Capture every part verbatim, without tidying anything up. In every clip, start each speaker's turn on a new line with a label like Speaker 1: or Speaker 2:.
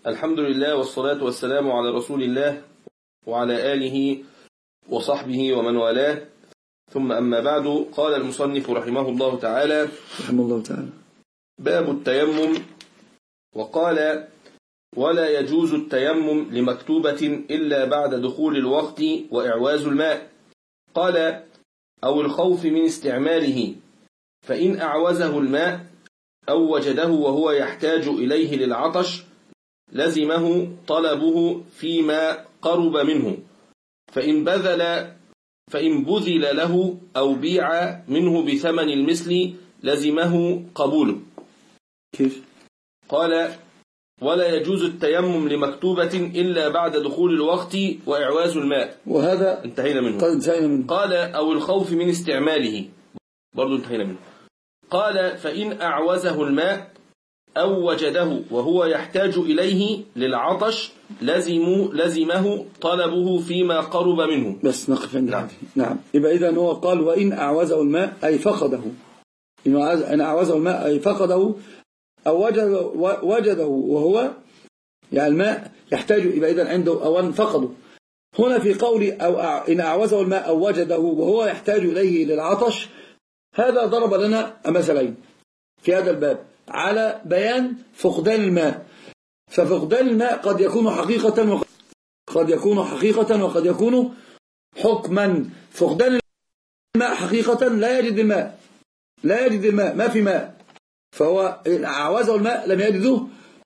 Speaker 1: الحمد لله والصلاة والسلام على رسول الله وعلى آله وصحبه ومن والاه، ثم أما بعد. قال المصنف رحمه الله تعالى
Speaker 2: رحمه الله تعالى
Speaker 1: باب التيمم. وقال: ولا يجوز التيمم لمكتوبة إلا بعد دخول الوقت وإعواز الماء. قال: أو الخوف من استعماله، فإن أعوزه الماء أو وجده وهو يحتاج إليه للعطش لزمه طلبه فيما قرب منه، فإن بذل فإن بذل له أو بيع منه بثمن المثل لزمه قبوله.
Speaker 2: كيف؟
Speaker 1: قال: ولا يجوز التيمم لمكتوبة إلا بعد دخول الوقت وإعواز الماء،
Speaker 2: وهذا
Speaker 1: انتهينا منه.
Speaker 2: قد انتهينا منه.
Speaker 1: قال: أو الخوف من استعماله، برضو انتهينا منه. قال: فإن أعوزه الماء أو وجده وهو يحتاج إليه للعطش لزم لزمه طلبه فيما قرب منه.
Speaker 2: بس نقف عند
Speaker 1: نعم.
Speaker 2: نعم. يبقى إذن هو قال: وإن أعوزه الماء أي فقده، إن أعوزه الماء أي فقده أو وجده وهو يعني الماء يحتاج، يبقى إذن عنده أولا فقده. هنا في قولي أو إن أعوزه الماء أو وجده وهو يحتاج إليه للعطش، هذا ضرب لنا مثلين في هذا الباب على بيان فقدان الماء. ففقدان الماء قد يكون حقيقة وقد قد يكون حقيقة وقد يكون حكما. فقدان الماء حقيقة لا يجد الماء، لا يجد الماء، ما في ماء، فهو إن أعوزه الماء لم يجده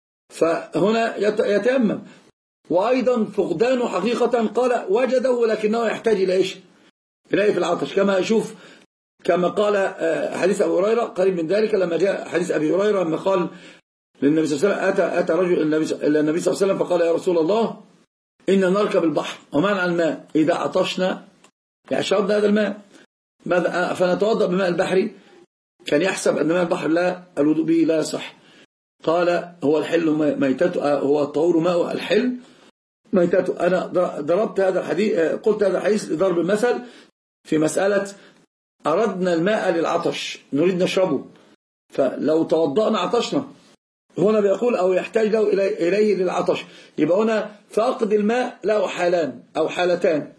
Speaker 2: فهنا يتيمم. وأيضا فقدانه حقيقة قال وجده لكنه يحتاج إلى إيش؟ إليه في العطش، كما يشوف كما قال حديث أبي هريرة قريب من ذلك، لما جاء حديث أبي هريرة لما قال للنبي صلى الله عليه وسلم أتى, أتى رجل إلى النبي صلى الله عليه وسلم فقال: يا رسول الله إننا نركب البحر ومنع الماء، إذا عطشنا يعني شربنا هذا الماء ماذا فنتوضأ بماء البحر؟ كان يحسب أن ماء البحر لا الوضوء به لا يصح. قال: هو الحل ميتته، هو الطهور ماء الحل ميتته. أنا ضربت هذا الحديث، قلت هذا الحديث لضرب المثل في مسألة أردنا الماء للعطش نريد نشربه، فلو توضأنا عطشنا. هنا بيقول أو يحتاج له إليه للعطش، يبقى هنا فاقد الماء له حالان أو حالتان،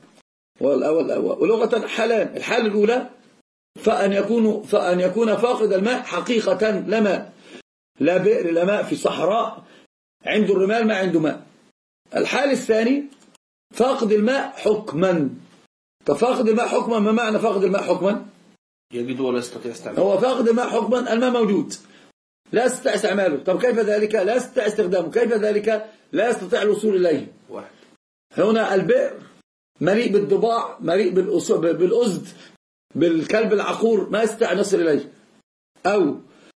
Speaker 2: ولغة حالان. الحالة الأولى فأن يكون فأن يكون فاقد الماء حقيقة لا ماء، لا بئر لا ماء، في صحراء عنده الرمال ما عنده ماء. الحال الثاني فاقد الماء حكما. ففاقد الماء حكما، ما معنى فاقد الماء حكما؟
Speaker 1: يجد ولا يستطيع استعماله.
Speaker 2: هو فاقد الماء حكما، الماء موجود لا يستطيع استعماله. طب كيف ذلك؟ لا يستطيع استخدامه. كيف ذلك؟ لا يستطيع الوصول إليه. واحد. هنا البئر مليء بالضباع، مليء بالأزد، بالكلب العقور، ما يستطيع يصل إليه. أو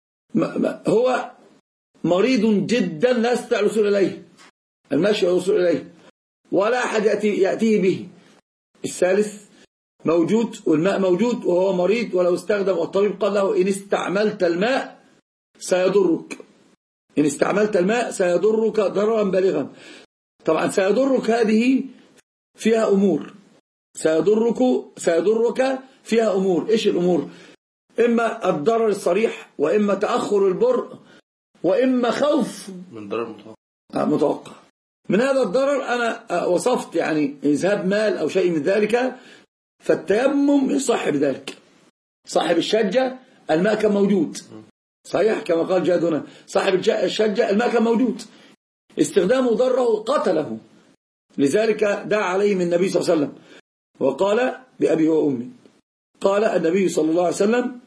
Speaker 2: هو مريض جدا لا يستطيع الوصول إليه، المشي والوصول إليه، ولا أحد يأتي يأتيه به. الثالث موجود والماء موجود وهو مريض ولو استخدم، والطبيب قال له: إن استعملت الماء سيضرك، إن استعملت الماء سيضرك ضررا بالغا. طبعا سيضرك هذه فيها أمور، سيضرك سيضرك فيها أمور. إيش الأمور؟ إما الضرر الصريح، وإما تأخر البر، وإما خوف
Speaker 1: من ضرر متوقع.
Speaker 2: متوقع. من هذا الضرر أنا وصفت يعني إذهاب مال أو شيء من ذلك، فالتيمم يصح بذلك. صاحب الشجة الماء كان موجود، صحيح كما قال جاد هنا، صاحب الشجة الماء كان موجود، استخدامه ضره قتله، لذلك دعا عليهم النبي صلى الله عليه وسلم وقال: بأبي وأمي. قال النبي صلى الله عليه وسلم: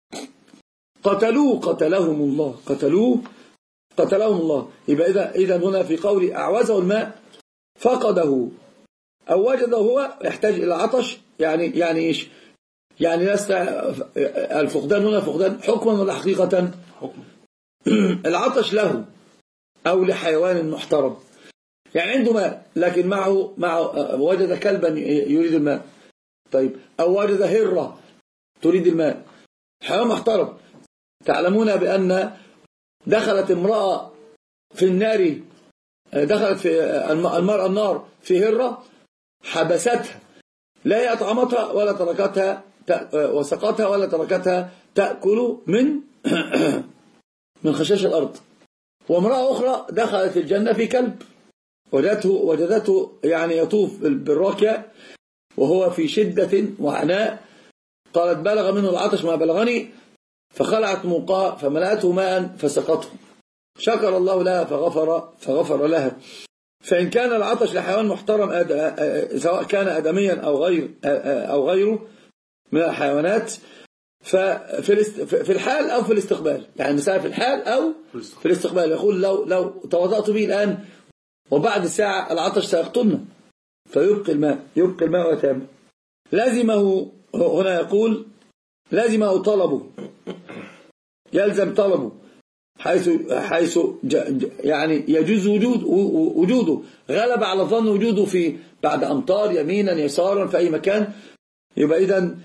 Speaker 2: قتلوه قتلهم الله، قتلوه قتلهم الله. يبقى إذا إذا هنا في قول أعوزه الماء فقده أو وجده هو يحتاج إلى عطش، يعني يعني إيش؟ يعني الفقدان هنا فقدان حكما ولا حقيقة؟ حكما. العطش له أو لحيوان محترم، يعني عنده ماء لكن معه معه وجد كلبا يريد الماء، طيب، أو وجد هرة تريد الماء، حيوان محترم. تعلمون بأن دخلت امرأة في النار، دخلت في المرأة النار في هرة، حبستها، لا هي أطعمتها ولا تركتها وسقتها ولا تركتها تأكل من من خشاش الأرض. وامرأة أخرى دخلت الجنة في كلب، وجدته, وجدته يعني يطوف بالراكية وهو في شدة وعناء، قالت بلغ منه العطش ما بلغني، فخلعت موقاه فملأته ماء فسقته، شكر الله لها فغفر, فغفر لها. فإن كان العطش لحيوان محترم سواء كان آدميا أو غير أو غيره من الحيوانات ففي الحال أو في الاستقبال، يعني مثلا في الحال أو في الاستقبال، يقول لو لو توضأت به الآن وبعد ساعة العطش سيقتلنا، فيبقي الماء يبقي الماء ويتيمم. لازمه هنا يقول لازمه طلبه، يلزم طلبه حيث حيث يعني يجوز وجود وجوده، غلب على الظن وجوده في بعد أمطار يمينا يسارا في أي مكان، يبقى إذن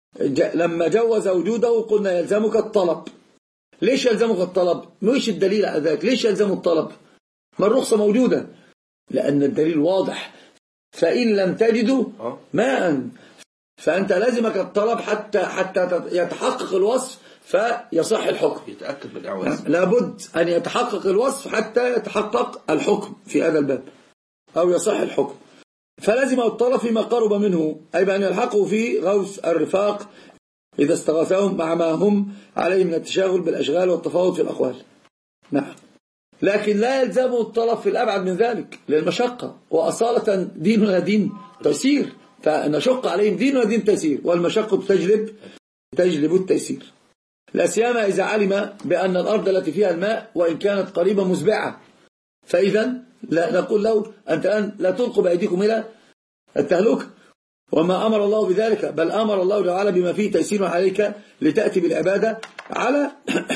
Speaker 2: لما جوز وجوده قلنا يلزمك الطلب. ليش يلزمك الطلب؟ مش الدليل على ذلك، ليش يلزم الطلب؟ ما الرخصة موجودة، لأن الدليل واضح، فإن لم تجدوا ماء فأنت لازمك الطلب حتى حتى يتحقق الوصف فيصح الحكم،
Speaker 1: يتأكد بالإعواز،
Speaker 2: لابد أن يتحقق الوصف حتى يتحقق الحكم في هذا الباب أو يصح الحكم. فلازم الطلب فيما قرب منه، أي بأن يلحقوا في غوث الرفاق إذا استغاثهم مع ما هم عليه من التشاغل بالأشغال والتفاوض في الأقوال. نعم، لكن لا يلزم الطلب في الأبعد من ذلك للمشقة، وأصالة ديننا دين تيسير، فنشق عليهم ديننا دين تيسير، والمشقة تجلب تجلب التيسير، لا سيما إذا علم بأن الأرض التي فيها الماء وإن كانت قريبة مسبعة، فإذا لا نقول له أنت الآن لا تلقوا بأيديكم إلى التهلكة، وما أمر الله بذلك، بل أمر الله تعالى بما فيه تيسير عليك لتأتي بالعبادة على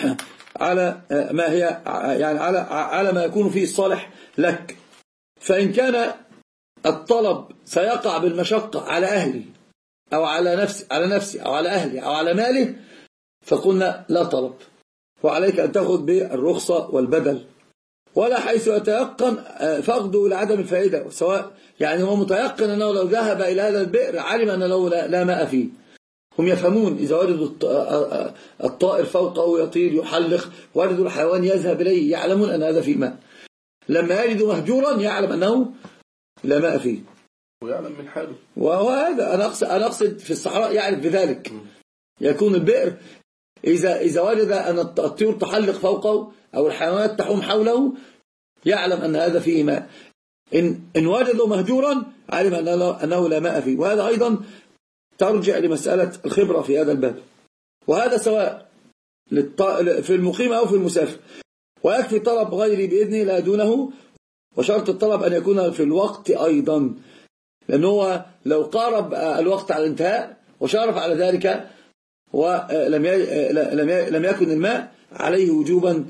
Speaker 2: على ما هي يعني على على ما يكون فيه الصالح لك. فإن كان الطلب سيقع بالمشقة على أهلي أو على نفسي على نفسي أو على أهلي أو على مالي فقلنا لا طلب، وعليك أن تأخذ بالرخصة والبدل، ولا حيث يتيقن فقده لعدم الفائدة، سواء يعني هو متيقن أنه لو ذهب إلى هذا البئر علم أن له لا ماء فيه. هم يفهمون إذا وجدوا الطائر فوقه يطير يحلق، وجدوا الحيوان يذهب إليه، يعلمون أن هذا فيه ماء. لما يجدوا مهجورا يعلم أنه لا ماء فيه
Speaker 1: ويعلم من حاله،
Speaker 2: وهذا أنا أقصد, أنا أقصد في الصحراء يعرف بذلك. يكون البئر إذا, إذا وجد أن الطيور تحلق فوقه أو الحيوانات تحوم حوله يعلم أن هذا فيه ماء. إن, إن وجدوا مهجورا علم أنه لا ماء فيه. وهذا أيضا ترجع لمسألة الخبرة في هذا الباب، وهذا سواء في المقيم أو في المسافر. ويكفي طلب غيري بإذنه لا دونه، وشرط الطلب أن يكون في الوقت أيضا، لأنه لو قارب الوقت على الانتهاء وشارف على ذلك ولم لم يكن الماء عليه وجوبا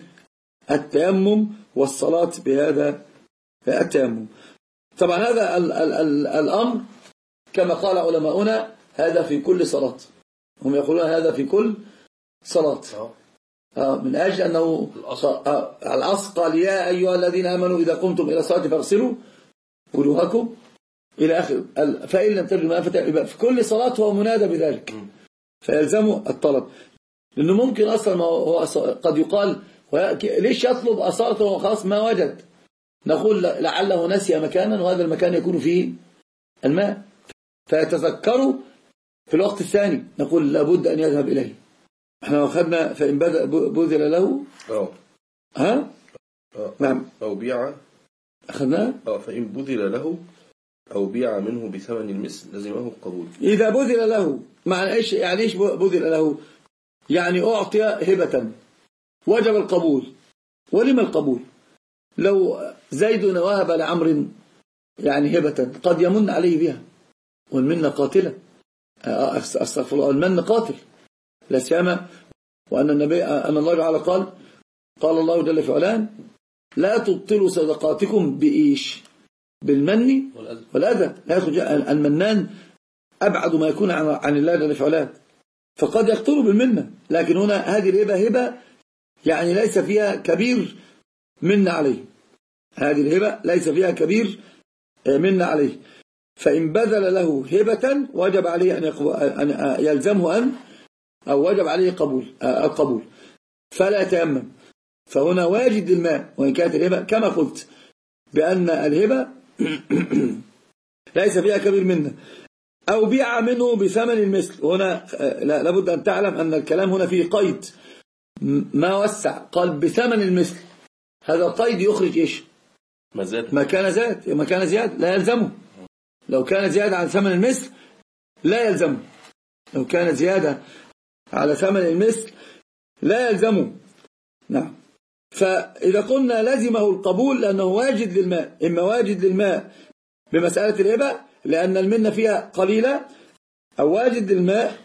Speaker 2: التيمم والصلاة بهذا التيمم. طبعا هذا ال ال ال الأمر كما قال علماؤنا هذا في كل صلاة، هم يقولون هذا في كل صلاة من أجل أنه الأصل قال يا أيها الذين آمنوا إذا قمتم إلى الصلاة فاغسلوا وجوهكم إلى آخر. فإن لم تجدوا ماء فيبقى في كل صلاة هو منادى بذلك، فيلزمه الطلب. لأنه ممكن أصلا هو قد يقال ليش يطلب أصالته وخلاص ما وجد، نقول لعله نسي مكانا وهذا المكان يكون فيه الماء فيتذكره في الوقت الثاني، نقول لابد أن يذهب إليه. احنا أخذنا فإن بذل له
Speaker 1: أوه.
Speaker 2: ها
Speaker 1: أوه.
Speaker 2: نعم
Speaker 1: أو بيع
Speaker 2: أخذنا
Speaker 1: أو فإن بذل له أو بيع منه بثمن المثل لزمه القبول.
Speaker 2: إذا بذل له معنى إيش؟ يعني إيش بذل له؟ يعني أعطي هبة وجب القبول. ولما القبول؟ لو زيد وهب لعمر يعني هبة قد يمن عليه بها، والمن قاتلة، أستغفر الله، المن قاتل لا سيما وأن النبي أن الله تعالى قال قال الله جل في علاه لا تبطلوا صدقاتكم بإيش؟ بالمن والأذى. لا يخرج المنان أبعد ما يكون عن الله جل في علاه، فقد يقتل بالمنة، لكن هنا هذه الهبة هبة يعني ليس فيها كبير من عليه، هذه الهبة ليس فيها كبير من عليه. فإن بذل له هبة وجب عليه أن يلزمه أن أو وجب عليه قبول القبول، فلا يتيمم فهنا واجد للماء، وإن كانت الهبة كما قلت بأن الهبة ليس فيها كبير منه، أو بيع منه بثمن المثل. هنا لابد أن تعلم أن الكلام هنا فيه قيد، ما وسع، قال بثمن المثل، هذا القيد يخرج إيش؟ ما كان زاد، ما كان زياد لا يلزمه. لو كان زيادة عن ثمن المثل لا يلزمه، لو كان زيادة على ثمن المثل لا يلزمه. نعم. فإذا قلنا لزمه القبول لأنه واجد للماء، إما واجد للماء بمسألة الهبة لأن المنة فيها قليلة، أو واجد للماء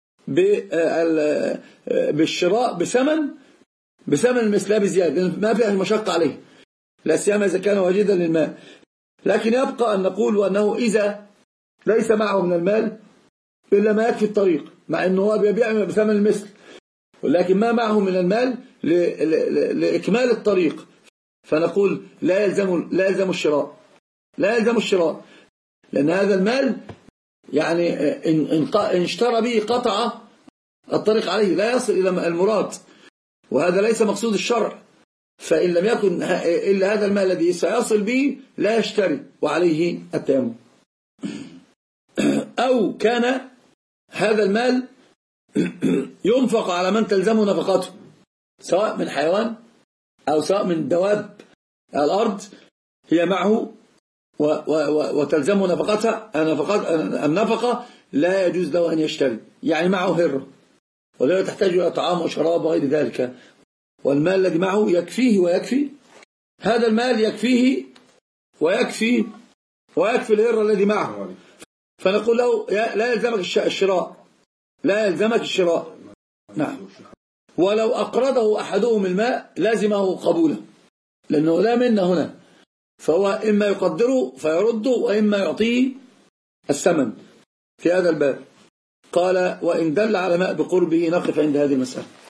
Speaker 2: بالشراء بثمن بثمن المثل لا بزيادة، ما فيها المشقة عليه، لا سيما إذا كان واجدا للماء. لكن يبقى أن نقول أنه إذا ليس معه من المال إلا ما يكفي الطريق، مع أنه هو بيبيع بثمن المثل، ولكن ما معه من المال لإكمال الطريق، فنقول لا يلزم لا يلزم الشراء، لا يلزم الشراء، لأن هذا المال يعني إن اشترى به قطع الطريق عليه، لا يصل إلى المراد، وهذا ليس مقصود الشرع. فإن لم يكن إلا هذا المال الذي سيصل به لا يشتري، وعليه التيمم. أو كان هذا المال ينفق على من تلزمه نفقته، سواء من حيوان أو سواء من دواب الأرض، هي معه وتلزمه نفقتها، النفقة لا يجوز له أن يشتري، يعني معه هرة ولا تحتاج إلى طعام وشراب وغير ذلك، والمال الذي معه يكفيه ويكفي، هذا المال يكفيه ويكفي ويكفي الهرة الذي معه، فنقول له لا يلزمك الشراء، لا يلزمك الشراء. نعم. ولو أقرضه أحدهم الماء لازمه قبوله، لأنه لا منا هنا، فهو إما يقدره فيرده وإما يعطيه الثمن في هذا الباب. قال وإن دل على ماء بقربه، نقف عند هذه المسألة.